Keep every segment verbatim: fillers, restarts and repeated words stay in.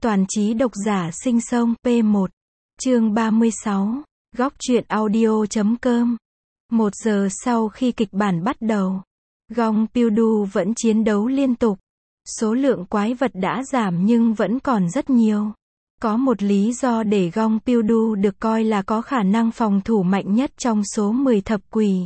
Toàn trí độc giả sinh sông P một. Chương ba mươi sáu. Góc truyện audio chấm com. Một giờ sau khi kịch bản bắt đầu, Gong Pildu vẫn chiến đấu liên tục. Số lượng quái vật đã giảm nhưng vẫn còn rất nhiều. Có một lý do để Gong Pildu được coi là có khả năng phòng thủ mạnh nhất trong số mười thập quỷ.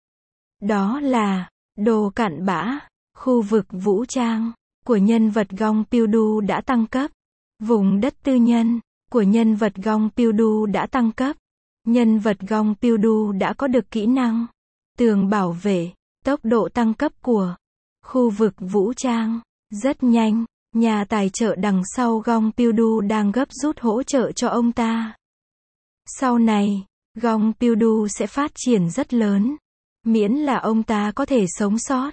Đó là đồ cặn bã. Khu vực vũ trang của nhân vật Gong Pildu đã tăng cấp. Vùng đất tư nhân của nhân vật Gong Pildu đã tăng cấp. Nhân vật Gong Pildu đã có được kỹ năng tường bảo vệ, tốc độ tăng cấp của khu vực vũ trang. Rất nhanh, nhà tài trợ đằng sau Gong Pildu đang gấp rút hỗ trợ cho ông ta. Sau này, Gong Pildu sẽ phát triển rất lớn, miễn là ông ta có thể sống sót.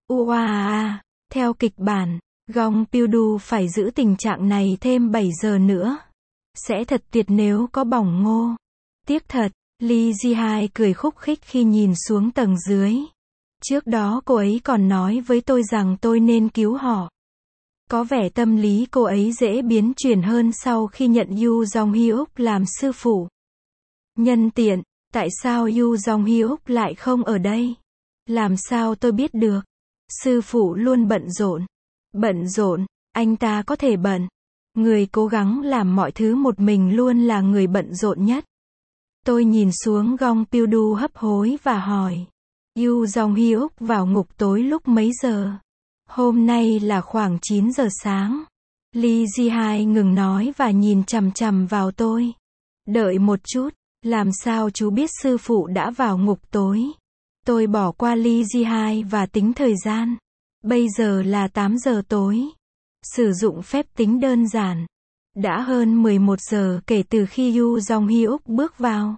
Uaaa, theo kịch bản, Gong Pildu phải giữ tình trạng này thêm bảy giờ nữa. Sẽ thật tuyệt nếu có bỏng ngô. Tiếc thật, Lee Ji-hai cười khúc khích khi nhìn xuống tầng dưới. Trước đó cô ấy còn nói với tôi rằng tôi nên cứu họ. Có vẻ tâm lý cô ấy dễ biến chuyển hơn sau khi nhận Yoo Jong-hyuk làm sư phụ. Nhân tiện, tại sao Yoo Jong-hyuk lại không ở đây? Làm sao tôi biết được? Sư phụ luôn bận rộn. Bận rộn, anh ta có thể bận. Người cố gắng làm mọi thứ một mình luôn là người bận rộn nhất. Tôi nhìn xuống Gong Pildu hấp hối và hỏi. Yoo Jong-hyuk vào ngục tối lúc mấy giờ? Hôm nay là khoảng chín giờ sáng. Lee Ji-hai ngừng nói và nhìn chằm chằm vào tôi. Đợi một chút, làm sao chú biết sư phụ đã vào ngục tối? Tôi bỏ qua Lee Ji-hai và tính thời gian. Bây giờ là tám giờ tối. Sử dụng phép tính đơn giản. Đã hơn mười một giờ kể từ khi Yoo Jong-hyuk bước vào.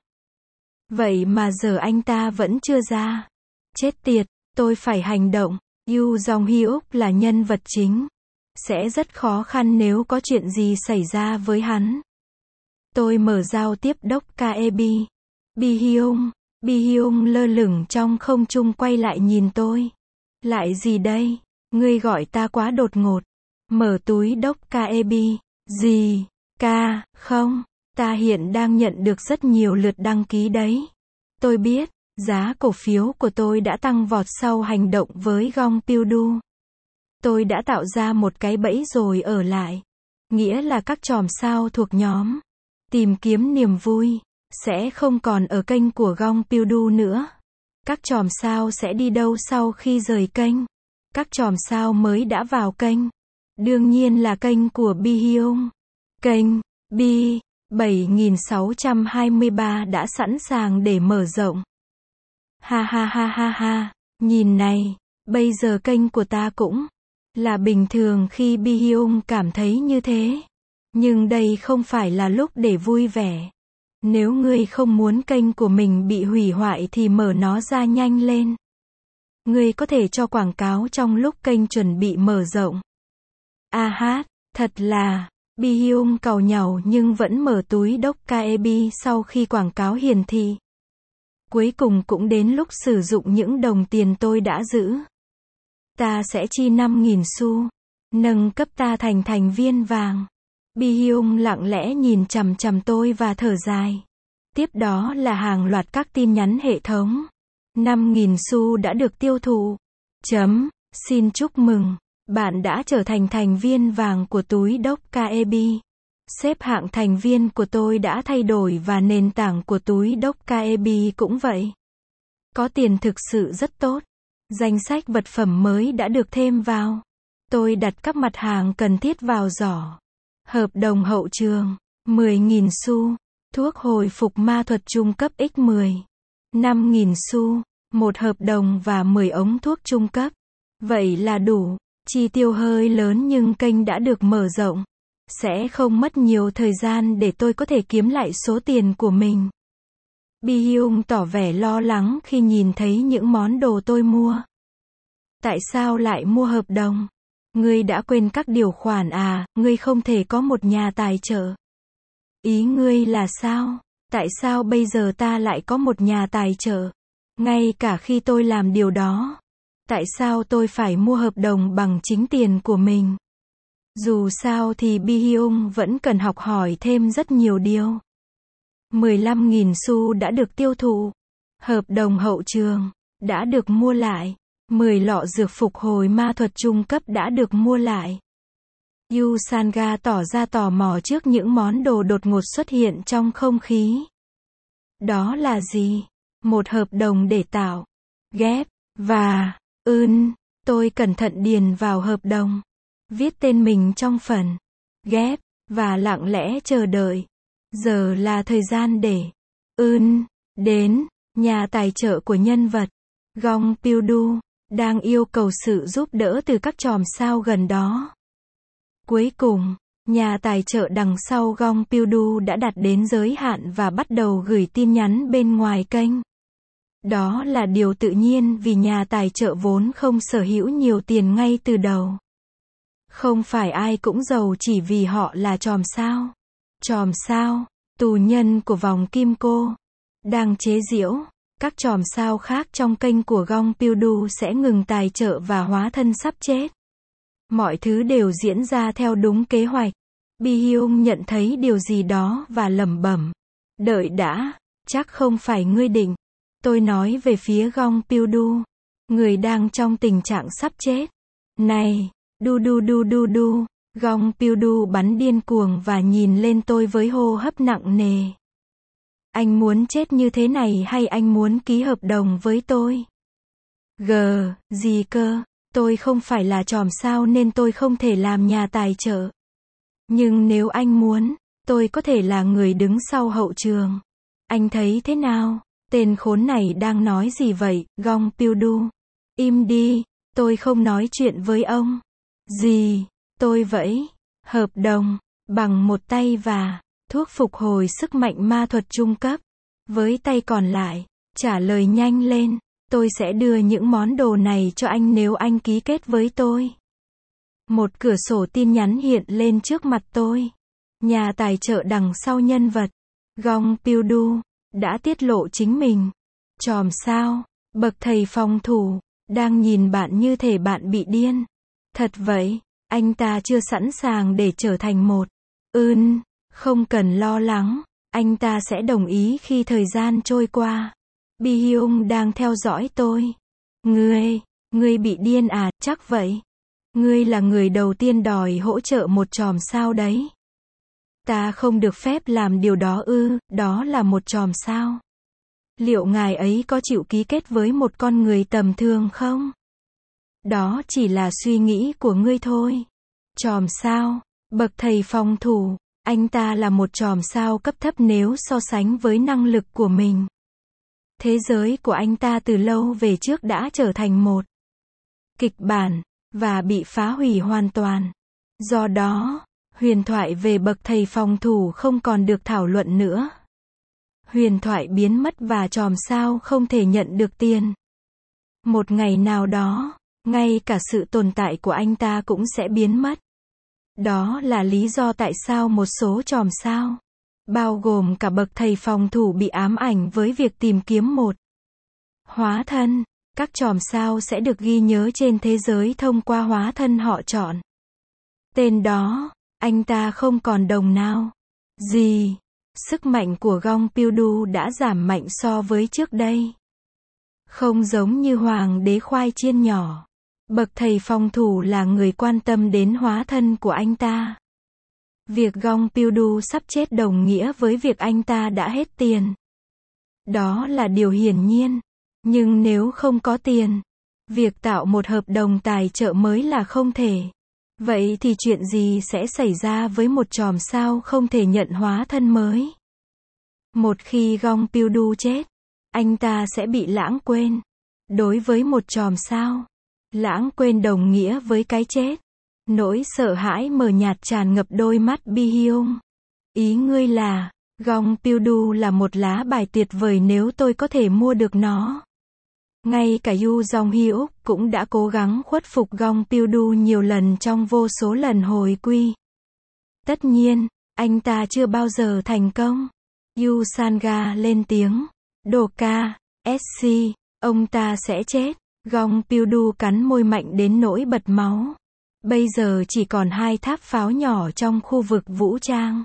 Vậy mà giờ anh ta vẫn chưa ra. Chết tiệt, tôi phải hành động. Yoo Jong-hyuk là nhân vật chính. Sẽ rất khó khăn nếu có chuyện gì xảy ra với hắn. Tôi mở giao tiếp đốc ca e bê. Bi-hyung. Bi-hyung lơ lửng trong không trung quay lại nhìn tôi. Lại gì đây? Ngươi gọi ta quá đột ngột. Mở túi đốc ca e bê. Gì? Ca, không. Ta hiện đang nhận được rất nhiều lượt đăng ký đấy. Tôi biết, giá cổ phiếu của tôi đã tăng vọt sau hành động với Gong Pildu. Tôi đã tạo ra một cái bẫy rồi ở lại. Nghĩa là các chòm sao thuộc nhóm tìm kiếm niềm vui sẽ không còn ở kênh của Gong Pildu nữa. Các chòm sao sẽ đi đâu sau khi rời kênh? Các chòm sao mới đã vào kênh. Đương nhiên là kênh của Bi-hyung. Kênh B bảy nghìn sáu trăm hai mươi ba đã sẵn sàng để mở rộng. Ha ha ha ha ha, nhìn này, bây giờ kênh của ta cũng là bình thường khi Bi-hyung cảm thấy như thế. Nhưng đây không phải là lúc để vui vẻ. Nếu ngươi không muốn kênh của mình bị hủy hoại thì mở nó ra nhanh lên. Ngươi có thể cho quảng cáo trong lúc kênh chuẩn bị mở rộng. A hát, thật là, Bi-hyung càu nhàu nhưng vẫn mở túi đốc ca e bê sau khi quảng cáo hiển thị. Cuối cùng cũng đến lúc sử dụng những đồng tiền tôi đã giữ. Ta sẽ chi năm nghìn xu. Nâng cấp ta thành thành viên vàng. Bi-hyung lặng lẽ nhìn chằm chằm tôi và thở dài. Tiếp đó là hàng loạt các tin nhắn hệ thống. năm nghìn xu đã được tiêu thụ. Chấm, xin chúc mừng. Bạn đã trở thành thành viên vàng của túi đốc ca e bê. Xếp hạng thành viên của tôi đã thay đổi và nền tảng của túi đốc ca e bê cũng vậy. Có tiền thực sự rất tốt. Danh sách vật phẩm mới đã được thêm vào. Tôi đặt các mặt hàng cần thiết vào giỏ. Hợp đồng hậu trường, mười nghìn xu. Thuốc hồi phục ma thuật trung cấp nhân mười. năm nghìn xu. Một hợp đồng và mười ống thuốc trung cấp. Vậy là đủ. Chi tiêu hơi lớn nhưng kênh đã được mở rộng. Sẽ không mất nhiều thời gian để tôi có thể kiếm lại số tiền của mình. Bi-hyung tỏ vẻ lo lắng khi nhìn thấy những món đồ tôi mua. Tại sao lại mua hợp đồng? Ngươi đã quên các điều khoản à, ngươi không thể có một nhà tài trợ. Ý ngươi là sao? Tại sao bây giờ ta lại có một nhà tài trợ? Ngay cả khi tôi làm điều đó. Tại sao tôi phải mua hợp đồng bằng chính tiền của mình? Dù sao thì Bi Hyung vẫn cần học hỏi thêm rất nhiều điều. mười lăm nghìn xu đã được tiêu thụ. Hợp đồng hậu trường đã được mua lại. mười lọ dược phục hồi ma thuật trung cấp đã được mua lại. Yu Sanga tỏ ra tò mò trước những món đồ đột ngột xuất hiện trong không khí. Đó là gì? Một hợp đồng để tạo, ghép, và, ưn, tôi cẩn thận điền vào hợp đồng. Viết tên mình trong phần, ghép, và lặng lẽ chờ đợi. Giờ là thời gian để, ưn, đến, nhà tài trợ của nhân vật, Gong Pil-du, đang yêu cầu sự giúp đỡ từ các chòm sao gần đó. Cuối cùng, nhà tài trợ đằng sau Gong Pil-du đã đạt đến giới hạn và bắt đầu gửi tin nhắn bên ngoài kênh. Đó là điều tự nhiên vì nhà tài trợ vốn không sở hữu nhiều tiền ngay từ đầu. Không phải ai cũng giàu chỉ vì họ là chòm sao. Chòm sao, tù nhân của vòng kim cô, đang chế giễu. Các chòm sao khác trong kênh của Gong Pil-du sẽ ngừng tài trợ và hóa thân sắp chết. Mọi thứ đều diễn ra theo đúng kế hoạch. Bi Hyung nhận thấy điều gì đó và lẩm bẩm. Đợi đã, chắc không phải ngươi định. Tôi nói về phía Gong Pil-du. Người đang trong tình trạng sắp chết. Này, đu đu đu đu đu. Gong Pil-du bắn điên cuồng và nhìn lên tôi với hô hấp nặng nề. Anh muốn chết như thế này hay anh muốn ký hợp đồng với tôi? Gờ, gì cơ? Tôi không phải là chòm sao nên tôi không thể làm nhà tài trợ. Nhưng nếu anh muốn, tôi có thể là người đứng sau hậu trường. Anh thấy thế nào? Tên khốn này đang nói gì vậy, Gong Pil-du? Im đi, tôi không nói chuyện với ông. Gì? Tôi vẫy hợp đồng bằng một tay và thuốc phục hồi sức mạnh ma thuật trung cấp. Với tay còn lại, trả lời nhanh lên. Tôi sẽ đưa những món đồ này cho anh nếu anh ký kết với tôi. Một cửa sổ tin nhắn hiện lên trước mặt tôi. Nhà tài trợ đằng sau nhân vật, Gong Pil-du, đã tiết lộ chính mình. Chòm sao, bậc thầy phòng thủ, đang nhìn bạn như thể bạn bị điên. Thật vậy, anh ta chưa sẵn sàng để trở thành một. Ưn, không cần lo lắng, anh ta sẽ đồng ý khi thời gian trôi qua. Bi Hyung đang theo dõi tôi. Ngươi, ngươi bị điên à, chắc vậy. Ngươi là người đầu tiên đòi hỗ trợ một chòm sao đấy. Ta không được phép làm điều đó ư, đó là một chòm sao. Liệu ngài ấy có chịu ký kết với một con người tầm thường không? Đó chỉ là suy nghĩ của ngươi thôi. Chòm sao, bậc thầy phòng thủ, anh ta là một chòm sao cấp thấp nếu so sánh với năng lực của mình. Thế giới của anh ta từ lâu về trước đã trở thành một kịch bản, và bị phá hủy hoàn toàn. Do đó, huyền thoại về bậc thầy phòng thủ không còn được thảo luận nữa. Huyền thoại biến mất và chòm sao không thể nhận được tiền. Một ngày nào đó, ngay cả sự tồn tại của anh ta cũng sẽ biến mất. Đó là lý do tại sao một số chòm sao, bao gồm cả bậc thầy phòng thủ bị ám ảnh với việc tìm kiếm một hóa thân. Các chòm sao sẽ được ghi nhớ trên thế giới thông qua hóa thân họ chọn. Tên đó, anh ta không còn đồng nào. Gì? Sức mạnh của Gong Pil-du đã giảm mạnh so với trước đây. Không giống như hoàng đế khoai chiên nhỏ. Bậc thầy phòng thủ là người quan tâm đến hóa thân của anh ta. Việc Gong Pil-du sắp chết đồng nghĩa với việc anh ta đã hết tiền. Đó là điều hiển nhiên. Nhưng nếu không có tiền, việc tạo một hợp đồng tài trợ mới là không thể. Vậy thì chuyện gì sẽ xảy ra với một chòm sao không thể nhận hóa thân mới? Một khi Gong Pil-du chết, anh ta sẽ bị lãng quên. Đối với một chòm sao, lãng quên đồng nghĩa với cái chết. Nỗi sợ hãi mờ nhạt tràn ngập đôi mắt Bi Hyung. Ý ngươi là, Gong Pil-du là một lá bài tuyệt vời nếu tôi có thể mua được nó. Ngay cả Yu Jong-hyuk cũng đã cố gắng khuất phục Gong Pil-du nhiều lần trong vô số lần hồi quy. Tất nhiên, anh ta chưa bao giờ thành công. Yu Sanga lên tiếng. Đồ ca, ét xê, ông ta sẽ chết. Gong Pil-du cắn môi mạnh đến nỗi bật máu. Bây giờ chỉ còn hai tháp pháo nhỏ trong khu vực vũ trang.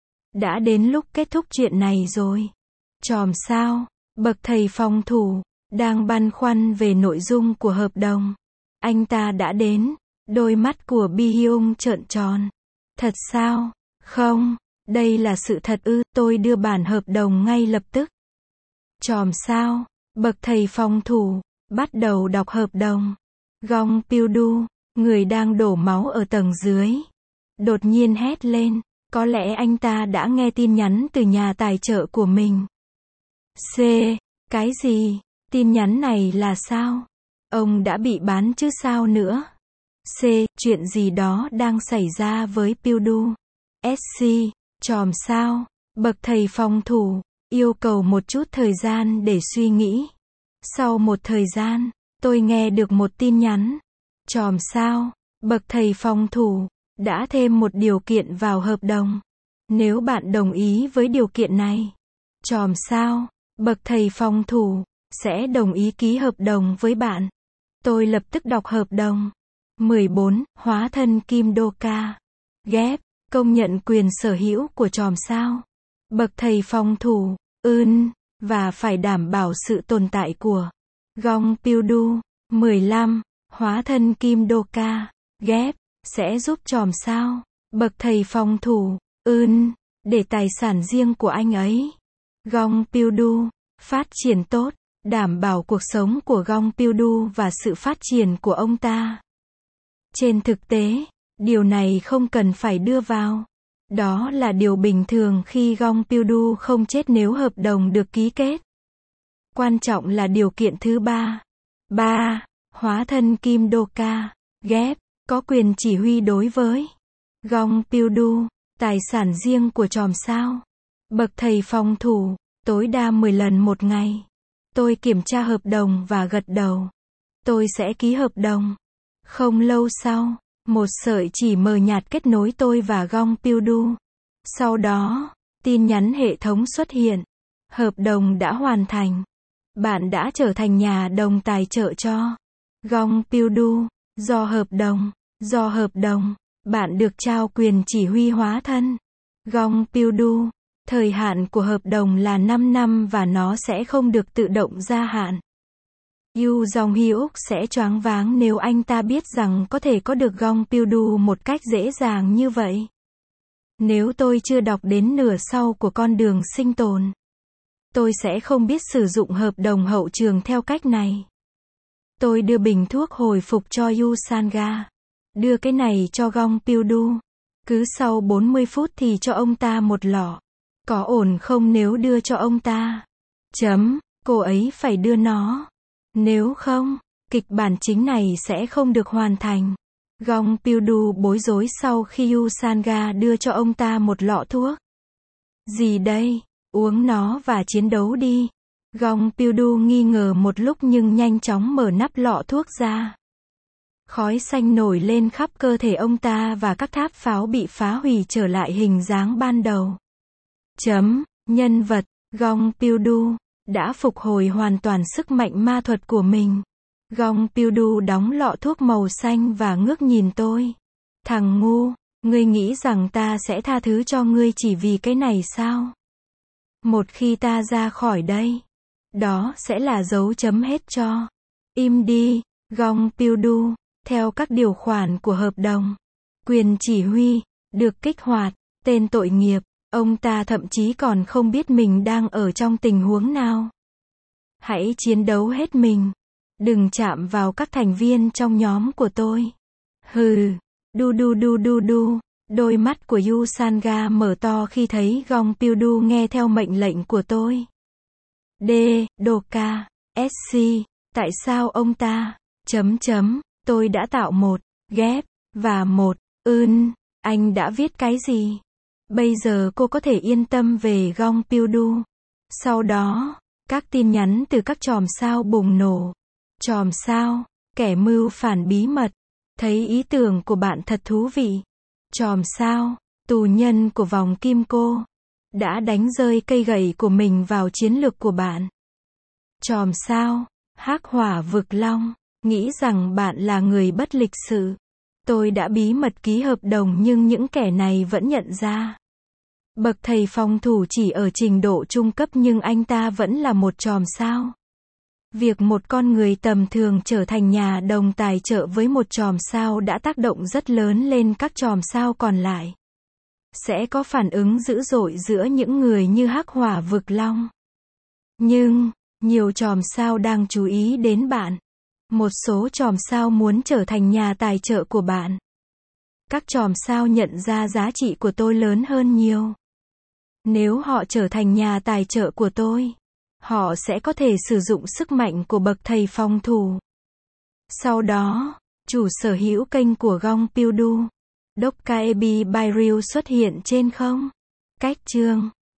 Đã đến lúc kết thúc chuyện này rồi. Chòm sao, bậc thầy phòng thủ, đang băn khoăn về nội dung của hợp đồng. Anh ta đã đến. Đôi mắt của Bi Hyung trợn tròn. Thật sao? Không, đây là sự thật ư, tôi đưa bản hợp đồng ngay lập tức. Chòm sao, bậc thầy phòng thủ, bắt đầu đọc hợp đồng. Gong Pil-du, người đang đổ máu ở tầng dưới, đột nhiên hét lên, có lẽ anh ta đã nghe tin nhắn từ nhà tài trợ của mình. C. Cái gì? Tin nhắn này là sao? Ông đã bị bán chứ sao nữa? C. Chuyện gì đó đang xảy ra với Pil-du. S. Chòm sao, bậc thầy phòng thủ, yêu cầu một chút thời gian để suy nghĩ. Sau một thời gian, tôi nghe được một tin nhắn. Chòm sao, bậc thầy phòng thủ, đã thêm một điều kiện vào hợp đồng. Nếu bạn đồng ý với điều kiện này, chòm sao, bậc thầy phòng thủ, sẽ đồng ý ký hợp đồng với bạn. Tôi lập tức đọc hợp đồng. mười bốn. Hóa thân Kim Do-ka. Ghép, công nhận quyền sở hữu của chòm sao. Bậc thầy phòng thủ, ưn, và phải đảm bảo sự tồn tại của Gong Pil-du. mười lăm. Hóa thân Kim Do-ka. Ghép, sẽ giúp chòm sao, bậc thầy phòng thủ, ưn, để tài sản riêng của anh ấy. Gong Pil-du, phát triển tốt, đảm bảo cuộc sống của Gong Pil-du và sự phát triển của ông ta. Trên thực tế, điều này không cần phải đưa vào. Đó là điều bình thường khi Gong Pil-du không chết nếu hợp đồng được ký kết. Quan trọng là điều kiện thứ ba. ba. Hóa thân Kim Do-ka. Ghép, có quyền chỉ huy đối với Gong Pil-du, tài sản riêng của chòm sao. Bậc thầy phòng thủ, tối đa mười lần một ngày. Tôi kiểm tra hợp đồng và gật đầu. Tôi sẽ ký hợp đồng. Không lâu sau, một sợi chỉ mờ nhạt kết nối tôi và Gong Pil-du. Sau đó, tin nhắn hệ thống xuất hiện. Hợp đồng đã hoàn thành. Bạn đã trở thành nhà đồng tài trợ cho Gong Pil-du. Do hợp đồng, do hợp đồng, bạn được trao quyền chỉ huy hóa thân Gong Pil-du. Thời hạn của hợp đồng là năm năm và nó sẽ không được tự động gia hạn. Yoo Jong-hyuk sẽ choáng váng nếu anh ta biết rằng có thể có được Gong Pil-du một cách dễ dàng như vậy. Nếu tôi chưa đọc đến nửa sau của con đường sinh tồn, tôi sẽ không biết sử dụng hợp đồng hậu trường theo cách này. Tôi đưa bình thuốc hồi phục cho Yu Sanga. Đưa cái này cho Gong Pil-du. Cứ sau bốn mươi phút thì cho ông ta một lọ. Có ổn không nếu đưa cho ông ta? Chấm, cô ấy phải đưa nó. Nếu không, kịch bản chính này sẽ không được hoàn thành. Gong Pil-du bối rối sau khi Yu Sanga đưa cho ông ta một lọ thuốc. Gì đây? Uống nó và chiến đấu đi. Gong Pil-du nghi ngờ một lúc nhưng nhanh chóng mở nắp lọ thuốc ra. Khói xanh nổi lên khắp cơ thể ông ta và các tháp pháo bị phá hủy trở lại hình dáng ban đầu. Chấm, nhân vật, Gong Pil-du, đã phục hồi hoàn toàn sức mạnh ma thuật của mình. Gong Pil-du đóng lọ thuốc màu xanh và ngước nhìn tôi. Thằng ngu, ngươi nghĩ rằng ta sẽ tha thứ cho ngươi chỉ vì cái này sao? Một khi ta ra khỏi đây, đó sẽ là dấu chấm hết cho. Im đi, Gong Pil-du, theo các điều khoản của hợp đồng. Quyền chỉ huy, được kích hoạt, tên tội nghiệp, ông ta thậm chí còn không biết mình đang ở trong tình huống nào. Hãy chiến đấu hết mình. Đừng chạm vào các thành viên trong nhóm của tôi. Hừ, đu đu đu đu đu. Đôi mắt của Yu Sanga mở to khi thấy Gong Pil-du nghe theo mệnh lệnh của tôi. D. Do-ka. S. Tại sao ông ta? Chấm chấm. Tôi đã tạo một ghép và một ưn. Anh đã viết cái gì? Bây giờ cô có thể yên tâm về Gong Pil-du. Sau đó, các tin nhắn từ các chòm sao bùng nổ. Chòm sao, kẻ mưu phản bí mật. Thấy ý tưởng của bạn thật thú vị. Chòm sao, tù nhân của vòng kim cô, đã đánh rơi cây gậy của mình vào chiến lược của bạn. Chòm sao, hắc hỏa vực long, nghĩ rằng bạn là người bất lịch sự. Tôi đã bí mật ký hợp đồng nhưng những kẻ này vẫn nhận ra. Bậc thầy phòng thủ chỉ ở trình độ trung cấp nhưng anh ta vẫn là một chòm sao. Việc một con người tầm thường trở thành nhà đồng tài trợ với một chòm sao đã tác động rất lớn lên các chòm sao còn lại. Sẽ có phản ứng dữ dội giữa những người như Hắc Hỏa Vực Long. Nhưng, nhiều chòm sao đang chú ý đến bạn. Một số chòm sao muốn trở thành nhà tài trợ của bạn. Các chòm sao nhận ra giá trị của tôi lớn hơn nhiều. Nếu họ trở thành nhà tài trợ của tôi, họ sẽ có thể sử dụng sức mạnh của bậc thầy phòng thủ. Sau đó, chủ sở hữu kênh của Gong Pildu, Dokkaebi Bairu xuất hiện trên không? Cách chương